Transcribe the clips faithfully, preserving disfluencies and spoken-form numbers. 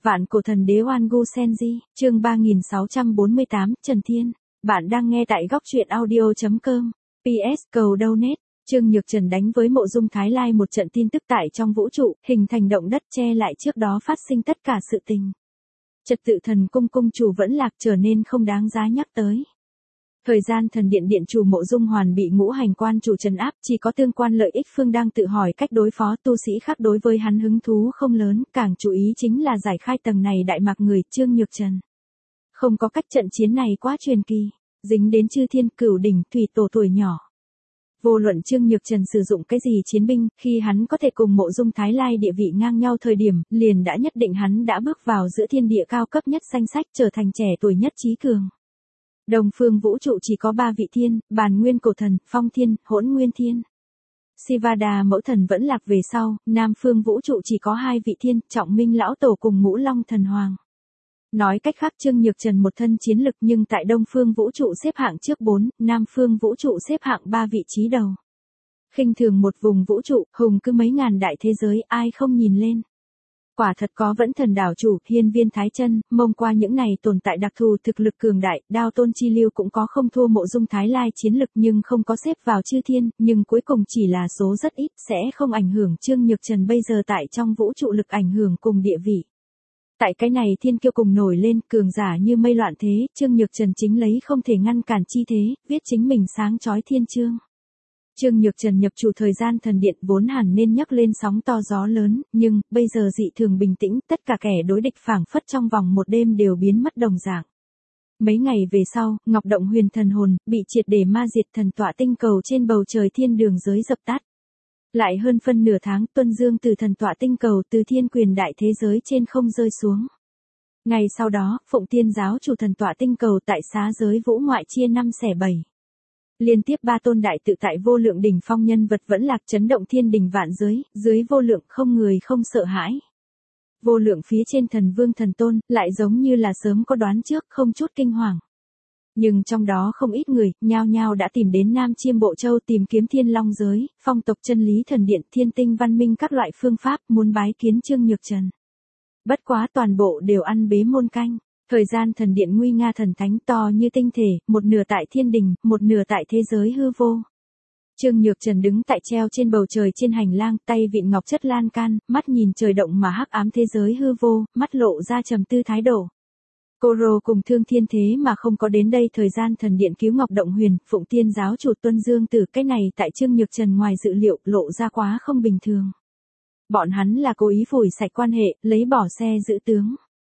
Vạn cổ thần đế Oan Gu Senji, chương ba nghìn sáu trăm bốn mươi tám, Trần Thiên. Bạn đang nghe tại góc truyện audio chấm com. pê ét cầu donate. Trương Nhược Trần đánh với Mộ Dung Thái Lai một trận tin tức tại trong vũ trụ, hình thành động đất che lại trước đó phát sinh tất cả sự tình. Trật tự thần cung cung chủ vẫn lạc trở nên không đáng giá nhắc tới. Thời gian thần điện điện chủ Mộ Dung Hoàn bị ngũ hành quan chủ trấn áp, chỉ có tương quan lợi ích phương đang tự hỏi cách đối phó, tu sĩ khác đối với hắn hứng thú không lớn, càng chú ý chính là giải khai tầng này đại mạc người. Trương Nhược Trần không có cách, trận chiến này quá truyền kỳ, dính đến chư thiên cửu đỉnh thủy tổ tuổi nhỏ. Vô luận Trương Nhược Trần sử dụng cái gì chiến binh, khi hắn có thể cùng Mộ Dung Thái Lai địa vị ngang nhau thời điểm, liền đã nhất định hắn đã bước vào giữa thiên địa cao cấp nhất danh sách, trở thành trẻ tuổi nhất trí cường. Đông phương vũ trụ chỉ có ba vị thiên, Bàn Nguyên Cổ Thần, Phong Thiên, Hỗn Nguyên Thiên. Sivada mẫu thần vẫn lạc về sau, Nam phương vũ trụ chỉ có hai vị thiên, Trọng Minh lão tổ cùng Ngũ Long thần hoàng. Nói cách khác, Trương Nhược Trần một thân chiến lực, nhưng tại Đông phương vũ trụ xếp hạng trước bốn, Nam phương vũ trụ xếp hạng ba vị trí đầu. Khinh thường một vùng vũ trụ, hùng cứ mấy ngàn đại thế giới, ai không nhìn lên. Quả thật có vẫn thần đảo chủ, hiên viên thái chân, mông qua những này tồn tại đặc thù thực lực cường đại, Đao Tôn Chi Lưu cũng có không thua Mộ Dung Thái Lai chiến lực nhưng không có xếp vào chư thiên, nhưng cuối cùng chỉ là số rất ít, sẽ không ảnh hưởng Trương Nhược Trần bây giờ tại trong vũ trụ lực ảnh hưởng cùng địa vị. Tại cái này thiên kiêu cùng nổi lên, cường giả như mây loạn thế, Trương Nhược Trần chính lấy không thể ngăn cản chi thế, viết chính mình sáng chói thiên chương. Trương Nhược Trần nhập chủ thời gian thần điện vốn hẳn nên nhấc lên sóng to gió lớn, nhưng, bây giờ dị thường bình tĩnh, tất cả kẻ đối địch phảng phất trong vòng một đêm đều biến mất đồng dạng. Mấy ngày về sau, Ngọc Động Huyền thần hồn, bị triệt để ma diệt, thần tọa tinh cầu trên bầu trời thiên đường giới dập tắt. Lại hơn phân nửa tháng, tuân dương từ thần tọa tinh cầu từ thiên quyền đại thế giới trên không rơi xuống. Ngày sau đó, Phụng Tiên giáo chủ thần tọa tinh cầu tại xá giới vũ ngoại chia năm xẻ bảy. Liên tiếp ba tôn đại tự tại vô lượng đỉnh phong nhân vật vẫn lạc, chấn động thiên đình vạn giới, dưới vô lượng không người không sợ hãi. Vô lượng phía trên thần vương thần tôn, lại giống như là sớm có đoán trước, không chút kinh hoàng. Nhưng trong đó không ít người, nhao nhao đã tìm đến Nam Chiêm Bộ Châu tìm kiếm thiên long giới, phong tộc chân lý thần điện, thiên tinh văn minh các loại phương pháp, muốn bái kiến Trương Nhược Trần. Bất quá toàn bộ đều ăn bế môn canh. Thời gian thần điện nguy nga thần thánh to như tinh thể, một nửa tại thiên đình, một nửa tại thế giới hư vô. Trương Nhược Trần đứng tại treo trên bầu trời trên hành lang, tay vịn ngọc chất lan can, mắt nhìn trời động mà hắc ám thế giới hư vô, mắt lộ ra trầm tư thái độ. Cô Rô cùng Thương Thiên thế mà không có đến đây, thời gian thần điện cứu Ngọc Động Huyền, Phụng Tiên giáo chủ Tuân Dương Tử, cái này tại Trương Nhược Trần ngoài dự liệu, lộ ra quá không bình thường. Bọn hắn là cố ý phủi sạch quan hệ, lấy bỏ xe giữ tướng.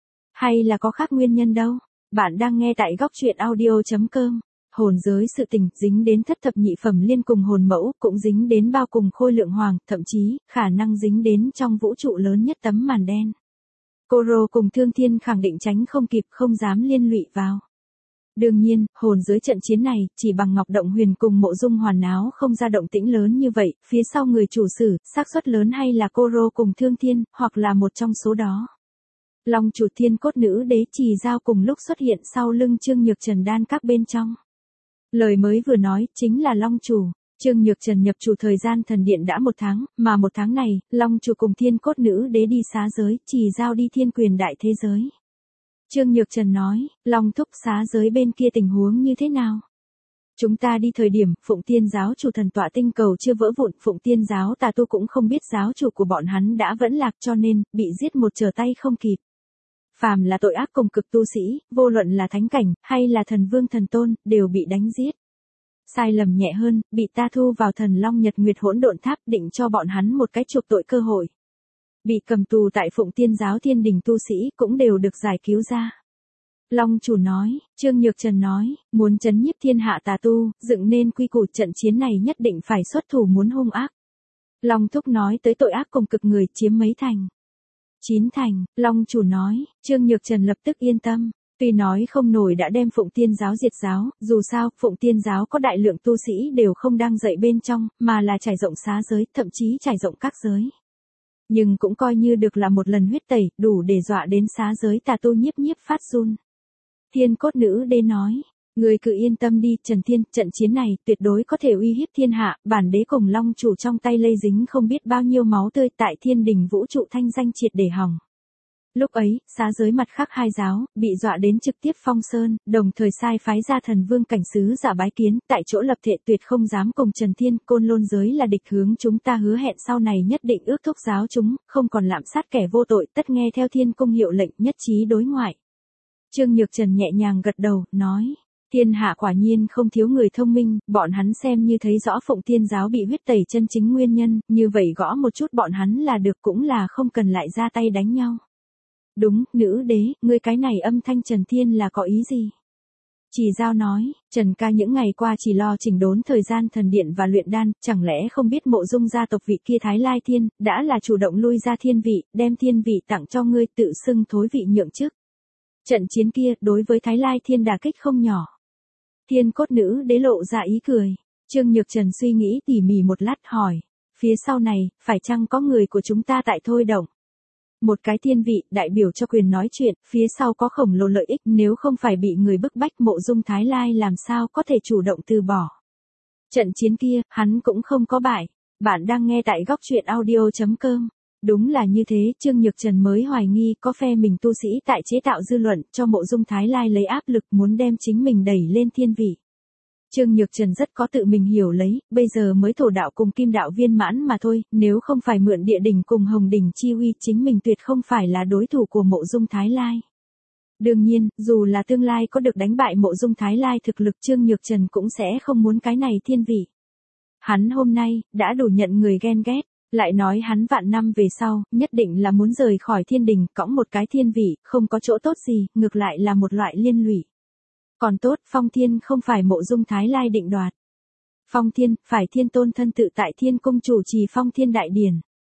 Hay là có khác nguyên nhân đâu? Bạn đang nghe tại góc truyện audio chấm com. Hồn giới sự tình, dính đến thất thập nhị phẩm liên cùng hồn mẫu, cũng dính đến bao cùng khôi lượng hoàng, thậm chí, khả năng dính đến trong vũ trụ lớn nhất tấm màn đen. Cô Rô cùng Thương Thiên khẳng định tránh không kịp, không dám liên lụy vào. Đương nhiên, hồn giới trận chiến này, chỉ bằng Ngọc Động Huyền cùng Mộ Dung Hoàn náo không ra động tĩnh lớn như vậy, phía sau người chủ sử, xác suất lớn hay là Cô Rô cùng Thương Thiên, hoặc là một trong số đó. Long chủ thiên cốt nữ đế trì giao cùng lúc xuất hiện sau lưng Trương Nhược Trần đan các bên trong. Lời mới vừa nói, chính là Long chủ. Trương Nhược Trần nhập chủ thời gian thần điện đã một tháng, mà một tháng này, Long chủ cùng thiên cốt nữ đế đi xá giới, trì giao đi thiên quyền đại thế giới. Trương Nhược Trần nói, Long thúc, xá giới bên kia tình huống như thế nào? Chúng ta đi thời điểm, Phụng Tiên giáo chủ thần tọa tinh cầu chưa vỡ vụn, Phụng Tiên giáo tà tu cũng không biết giáo chủ của bọn hắn đã vẫn lạc, cho nên, bị giết một trở tay không kịp. Phàm là tội ác cùng cực tu sĩ, vô luận là thánh cảnh, hay là thần vương thần tôn, đều bị đánh giết. Sai lầm nhẹ hơn, bị ta thu vào thần long nhật nguyệt hỗn độn tháp, định cho bọn hắn một cái chuộc tội cơ hội. Bị cầm tù tại Phụng Tiên giáo thiên đình tu sĩ, cũng đều được giải cứu ra. Long chủ nói, Trương Nhược Trần nói, muốn trấn nhiếp thiên hạ tà tu, dựng nên quy củ, trận chiến này nhất định phải xuất thủ muốn hung ác. Long thúc nói tới tội ác cùng cực người chiếm mấy thành. Chín thành, Long chủ nói, Trương Nhược Trần lập tức yên tâm. Tuy nói không nổi đã đem Phụng Tiên giáo diệt giáo, dù sao, Phụng Tiên giáo có đại lượng tu sĩ đều không đang dậy bên trong, mà là trải rộng xá giới, thậm chí trải rộng các giới. Nhưng cũng coi như được là một lần huyết tẩy, đủ để dọa đến xá giới tà tu nhiếp nhiếp phát run. Thiên cốt nữ đế nói, người cứ yên tâm đi, Trần Thiên, trận chiến này tuyệt đối có thể uy hiếp thiên hạ, bản đế cùng Long chủ trong tay lây dính không biết bao nhiêu máu tươi, tại thiên đình vũ trụ thanh danh triệt để hỏng. Lúc ấy, xá giới mặt khác hai giáo, bị dọa đến trực tiếp phong sơn, đồng thời sai phái ra thần vương cảnh sứ giả bái kiến, tại chỗ lập thệ tuyệt không dám cùng Trần Thiên, Côn Lôn giới là địch hướng chúng ta hứa hẹn sau này nhất định ước thúc giáo chúng, không còn lạm sát kẻ vô tội, tất nghe theo Thiên cung hiệu lệnh, nhất trí đối ngoại. Trương Nhược Trần nhẹ nhàng gật đầu, nói. Thiên hạ quả nhiên không thiếu người thông minh, bọn hắn xem như thấy rõ Phụng Thiên giáo bị huyết tẩy chân chính nguyên nhân, như vậy gõ một chút bọn hắn là được cũng là không cần lại ra tay đánh nhau. Đúng, nữ đế, ngươi cái này âm thanh Trần Thiên là có ý gì? Chỉ Giao nói, Trần ca những ngày qua chỉ lo chỉnh đốn thời gian thần điện và luyện đan, chẳng lẽ không biết Mộ Dung gia tộc vị kia Thái Lai Thiên, đã là chủ động lui ra thiên vị, đem thiên vị tặng cho ngươi tự xưng thối vị nhượng chức. Trận chiến kia, đối với Thái Lai Thiên đả kích không nhỏ. Thiên cốt nữ đế lộ ra ý cười. Trương Nhược Trần suy nghĩ tỉ mỉ một lát hỏi. Phía sau này, phải chăng có người của chúng ta tại thôi động? Một cái thiên vị, đại biểu cho quyền nói chuyện, phía sau có khổng lồ lợi ích, nếu không phải bị người bức bách Mộ Dung Thái Lai làm sao có thể chủ động từ bỏ. Trận chiến kia, hắn cũng không có bại. Bạn đang nghe tại góc truyện audio chấm com. Đúng là như thế, Trương Nhược Trần mới hoài nghi có phe mình tu sĩ tại chế tạo dư luận cho Mộ Dung Thái Lai lấy áp lực muốn đem chính mình đẩy lên thiên vị. Trương Nhược Trần rất có tự mình hiểu lấy, bây giờ mới thổ đạo cùng kim đạo viên mãn mà thôi, nếu không phải mượn địa đỉnh cùng hồng đỉnh chi uy chính mình tuyệt không phải là đối thủ của Mộ Dung Thái Lai. Đương nhiên, dù là tương lai có được đánh bại Mộ Dung Thái Lai thực lực Trương Nhược Trần cũng sẽ không muốn cái này thiên vị. Hắn hôm nay, đã đủ nhận người ghen ghét. Lại nói hắn vạn năm về sau, nhất định là muốn rời khỏi thiên đình, cõng một cái thiên vị, không có chỗ tốt gì, ngược lại là một loại liên lụy. Còn tốt, Phong Thiên không phải Mộ Dung Thái Lai định đoạt. Phong Thiên, phải Thiên Tôn thân tự tại Thiên cung chủ trì Phong Thiên đại điển.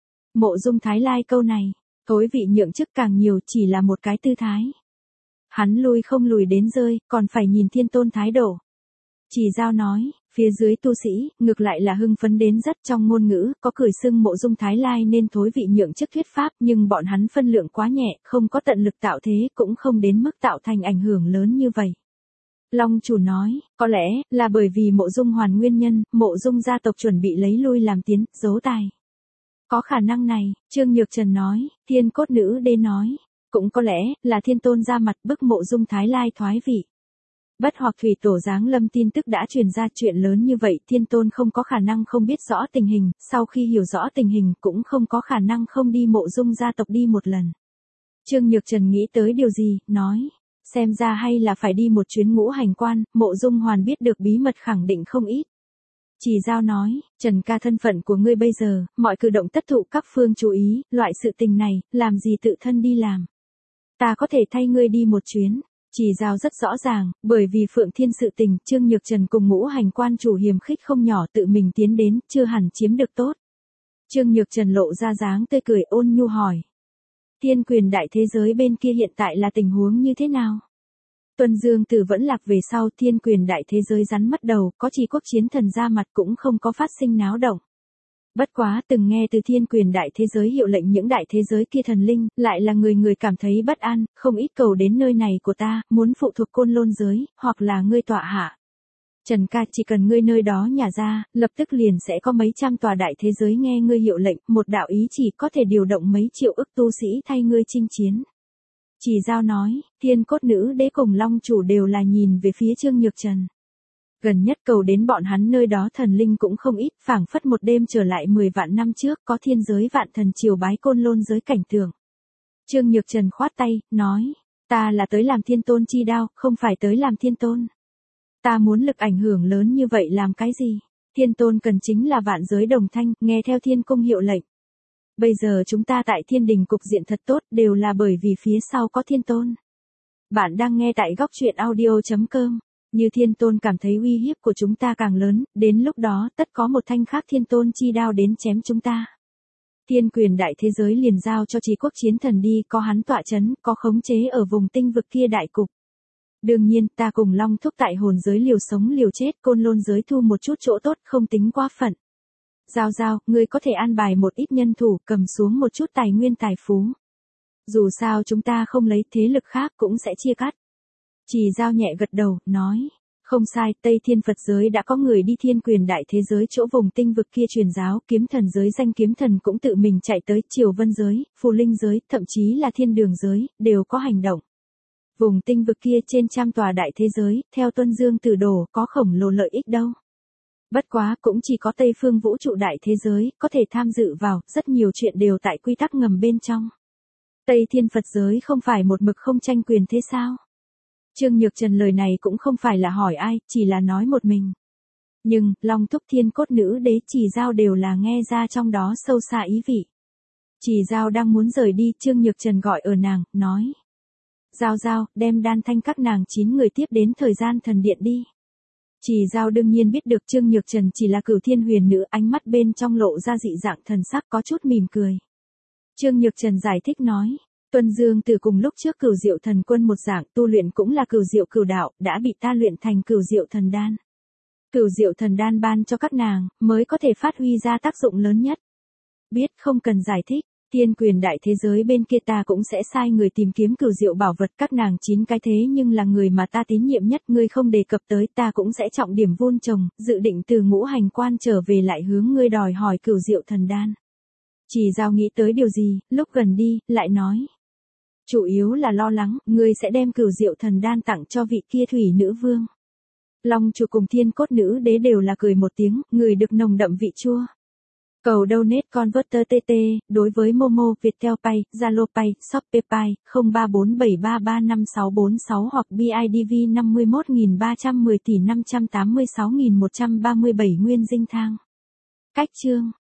Mộ Dung Thái Lai câu này, thối vị nhượng chức càng nhiều chỉ là một cái tư thái. Hắn lui không lùi đến rơi, còn phải nhìn Thiên Tôn thái độ. Chỉ Giao nói, phía dưới tu sĩ, ngược lại là hưng phấn đến rất trong ngôn ngữ, có cười xưng Mộ Dung Thái Lai nên thối vị nhượng chức thuyết pháp, nhưng bọn hắn phân lượng quá nhẹ, không có tận lực tạo thế, cũng không đến mức tạo thành ảnh hưởng lớn như vậy. Long chủ nói, có lẽ, là bởi vì Mộ Dung Hoàn nguyên nhân, Mộ Dung gia tộc chuẩn bị lấy lui làm tiến, giấu tài. Có khả năng này, Trương Nhược Trần nói, Thiên cốt nữ đế nói, cũng có lẽ, là Thiên Tôn ra mặt bức Mộ Dung Thái Lai thoái vị. Bất hoặc thủy tổ giáng lâm tin tức đã truyền ra chuyện lớn như vậy, Thiên Tôn không có khả năng không biết rõ tình hình, sau khi hiểu rõ tình hình cũng không có khả năng không đi Mộ Dung gia tộc đi một lần. Trương Nhược Trần nghĩ tới điều gì, nói, xem ra hay là phải đi một chuyến ngũ hành quan, Mộ Dung Hoàn biết được bí mật khẳng định không ít. Chỉ Giao nói, Trần ca thân phận của ngươi bây giờ, mọi cử động tất thụ các phương chú ý, loại sự tình này, làm gì tự thân đi làm. Ta có thể thay ngươi đi một chuyến. Chỉ Giao rất rõ ràng, bởi vì Phượng Thiên sự tình, Trương Nhược Trần cùng ngũ hành quan chủ hiềm khích không nhỏ tự mình tiến đến, chưa hẳn chiếm được tốt. Trương Nhược Trần lộ ra dáng tươi cười ôn nhu hỏi. Thiên quyền đại thế giới bên kia hiện tại là tình huống như thế nào? Tuần Dương Tử vẫn lạc về sau, thiên quyền đại thế giới rắn mất đầu, có Trì quốc chiến thần ra mặt cũng không có phát sinh náo động. Bất quá, từng nghe từ thiên quyền đại thế giới hiệu lệnh những đại thế giới kia thần linh, lại là người người cảm thấy bất an, không ít cầu đến nơi này của ta, muốn phụ thuộc Côn Lôn giới, hoặc là ngươi tọa hạ. Trần ca, chỉ cần ngươi nơi đó nhả ra, lập tức liền sẽ có mấy trăm tòa đại thế giới nghe ngươi hiệu lệnh, một đạo ý chỉ có thể điều động mấy triệu ức tu sĩ thay ngươi chinh chiến. Chỉ Giao nói, Thiên cốt nữ đế cùng Long chủ đều là nhìn về phía Trương Nhược Trần. Gần nhất cầu đến bọn hắn nơi đó thần linh cũng không ít, phảng phất một đêm trở lại mười vạn năm trước, có thiên giới vạn thần triều bái Côn Lôn giới cảnh tượng. Trương Nhược Trần khoát tay, nói, ta là tới làm Thiên Tôn chi đao, không phải tới làm Thiên Tôn. Ta muốn lực ảnh hưởng lớn như vậy làm cái gì? Thiên Tôn cần chính là vạn giới đồng thanh, nghe theo Thiên cung hiệu lệnh. Bây giờ chúng ta tại thiên đình cục diện thật tốt, đều là bởi vì phía sau có Thiên Tôn. Bạn đang nghe tại góc truyện audio chấm com. Như Thiên Tôn cảm thấy uy hiếp của chúng ta càng lớn, đến lúc đó tất có một thanh khác Thiên Tôn chi đao đến chém chúng ta. Thiên quyền đại thế giới liền giao cho Trì quốc chiến thần đi, có hắn tọa chấn, có khống chế ở vùng tinh vực kia đại cục. Đương nhiên, ta cùng Long thúc tại hồn giới liều sống liều chết, Côn Lôn giới thu một chút chỗ tốt, không tính quá phận. Giao Giao, ngươi có thể an bài một ít nhân thủ, cầm xuống một chút tài nguyên tài phú. Dù sao chúng ta không lấy, thế lực khác cũng sẽ chia cắt. Chỉ Giao nhẹ gật đầu, nói, Không sai, Tây Thiên Phật giới đã có người đi thiên quyền đại thế giới chỗ vùng tinh vực kia truyền giáo, kiếm thần giới danh kiếm thần cũng tự mình chạy tới, triều vân giới, phù linh giới, thậm chí là thiên đường giới, đều có hành động. Vùng tinh vực kia trên trăm tòa đại thế giới, theo Tuân Dương Tử Đồ, có khổng lồ lợi ích đâu. Bất quá cũng chỉ có Tây phương vũ trụ đại thế giới, có thể tham dự vào, rất nhiều chuyện đều tại quy tắc ngầm bên trong. Tây Thiên Phật giới không phải một mực không tranh quyền thế sao? Trương Nhược Trần lời này cũng không phải là hỏi ai, chỉ là nói một mình. Nhưng, Long Thúc Thiên Cốt Nữ Đế Chỉ Giao đều là nghe ra trong đó sâu xa ý vị. Chỉ Giao đang muốn rời đi, Trương Nhược Trần gọi ở nàng, nói. Giao Giao, đem Đan Thanh các nàng chín người tiếp đến thời gian thần điện đi. Chỉ Giao đương nhiên biết được Trương Nhược Trần chỉ là Cửu Thiên Huyền Nữ, ánh mắt bên trong lộ ra dị dạng thần sắc có chút mỉm cười. Trương Nhược Trần giải thích nói. Tuân Dương Tử cùng lúc trước Cửu Diệu Thần Quân một dạng tu luyện cũng là Cửu Diệu Cửu Đạo, đã bị ta luyện thành Cửu Diệu Thần Đan. Cửu Diệu Thần Đan ban cho các nàng, mới có thể phát huy ra tác dụng lớn nhất. Biết không cần giải thích, thiên quyền đại thế giới bên kia ta cũng sẽ sai người tìm kiếm Cửu Diệu bảo vật các nàng chín cái thế nhưng là người mà ta tín nhiệm nhất, ngươi không đề cập tới ta cũng sẽ trọng điểm vun trồng, dự định từ ngũ hành quan trở về lại hướng ngươi đòi hỏi Cửu Diệu Thần Đan. Chỉ Giao nghĩ tới điều gì, lúc gần đi, lại nói. Chủ yếu là lo lắng, ngươi sẽ đem Cửu Diệu Thần Đan tặng cho vị kia thủy nữ vương. Long Chủ cùng Thiên Cốt Nữ Đế đều là cười một tiếng, người được nồng đậm vị chua. Cầu donate converter tê tê, đối với Momo, Viettel Pay, Zalo Pay, Shopee Pay, không ba bốn bảy ba ba năm sáu bốn sáu hoặc bê i đê vê năm mươi mốt nghìn ba trăm mười tỷ năm trăm tám mươi sáu nghìn một trăm ba mươi bảy nguyên dinh thang. Cách chương